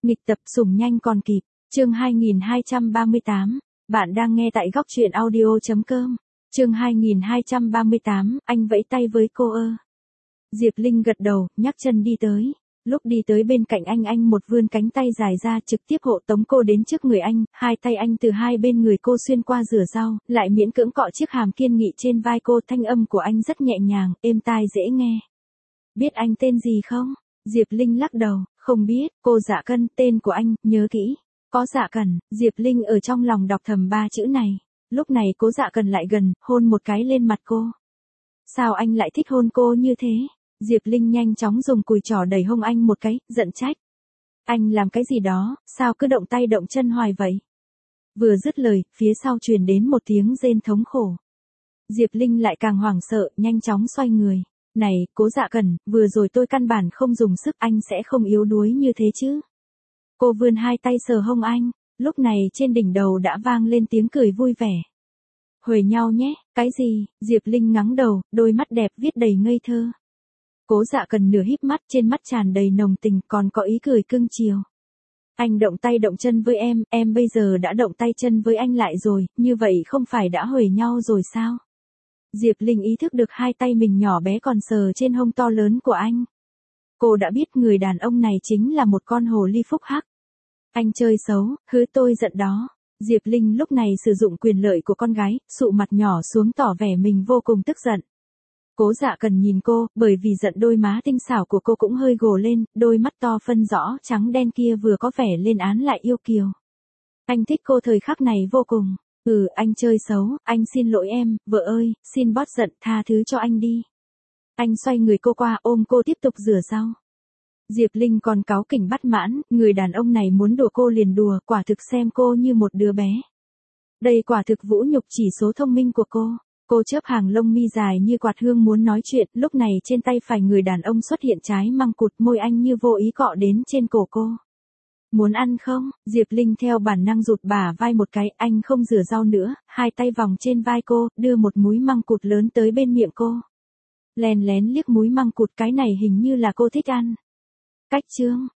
Nghịch tập sủng nhanh còn kịp, chương 2238, bạn đang nghe tại góc truyện audio.com, chương 2238, anh vẫy tay với cô ơ. Diệp Linh gật đầu, nhắc chân đi tới. Lúc đi tới bên cạnh anh một vươn cánh tay dài ra trực tiếp hộ tống cô đến trước người anh, hai tay anh từ hai bên người cô xuyên qua rửa rau, lại miễn cưỡng cọ chiếc hàm kiên nghị trên vai cô, thanh âm của anh rất nhẹ nhàng, êm tai dễ nghe. Biết anh tên gì không? Diệp Linh lắc đầu, không biết, cô Dạ Cân, tên của anh, nhớ kỹ. Có Dạ Cẩn, Diệp Linh ở trong lòng đọc thầm ba chữ này. Lúc này cố Dạ Cẩn lại gần, hôn một cái lên mặt cô. Sao anh lại thích hôn cô như thế? Diệp Linh nhanh chóng dùng cùi trỏ đẩy hông anh một cái, giận trách. Anh làm cái gì đó, sao cứ động tay động chân hoài vậy? Vừa dứt lời, phía sau truyền đến một tiếng rên thống khổ. Diệp Linh lại càng hoảng sợ, nhanh chóng xoay người. Này, cố Dạ Cẩn, vừa rồi tôi căn bản không dùng sức, anh sẽ không yếu đuối như thế chứ? Cô vươn hai tay sờ hông anh, lúc này trên đỉnh đầu đã vang lên tiếng cười vui vẻ. Huề nhau nhé, cái gì? Diệp Linh ngắng đầu, đôi mắt đẹp viết đầy ngây thơ. Cố Dạ Cẩn nửa híp mắt, trên mắt tràn đầy nồng tình, còn có ý cười cưng chiều. Anh động tay động chân với em bây giờ đã động tay chân với anh lại rồi, như vậy không phải đã huề nhau rồi sao? Diệp Linh ý thức được hai tay mình nhỏ bé còn sờ trên hông to lớn của anh. Cô đã biết người đàn ông này chính là một con hồ ly phúc hắc. Anh chơi xấu, hứ tôi giận đó. Diệp Linh lúc này sử dụng quyền lợi của con gái, sụ mặt nhỏ xuống tỏ vẻ mình vô cùng tức giận. Cố Dạ Cẩn nhìn cô, bởi vì giận đôi má tinh xảo của cô cũng hơi gồ lên, đôi mắt to phân rõ trắng đen kia vừa có vẻ lên án lại yêu kiều. Anh thích cô thời khắc này vô cùng. Anh chơi xấu, anh xin lỗi em, vợ ơi, xin bớt giận, tha thứ cho anh đi. Anh xoay người cô qua, ôm cô tiếp tục rửa rau. Diệp Linh còn cáu kỉnh bắt mãn, người đàn ông này muốn đùa cô liền đùa, quả thực xem cô như một đứa bé. Đây quả thực vũ nhục chỉ số thông minh của cô. Cô chớp hàng lông mi dài như quạt hương muốn nói chuyện, lúc này trên tay phải người đàn ông xuất hiện trái măng cụt, môi anh như vô ý cọ đến trên cổ cô. Muốn ăn không? Diệp Linh theo bản năng rụt bả vai một cái, anh không rửa rau nữa, hai tay vòng trên vai cô, đưa một múi măng cụt lớn tới bên miệng cô. Lén lén liếc múi măng cụt, cái này hình như là cô thích ăn. Cách chương,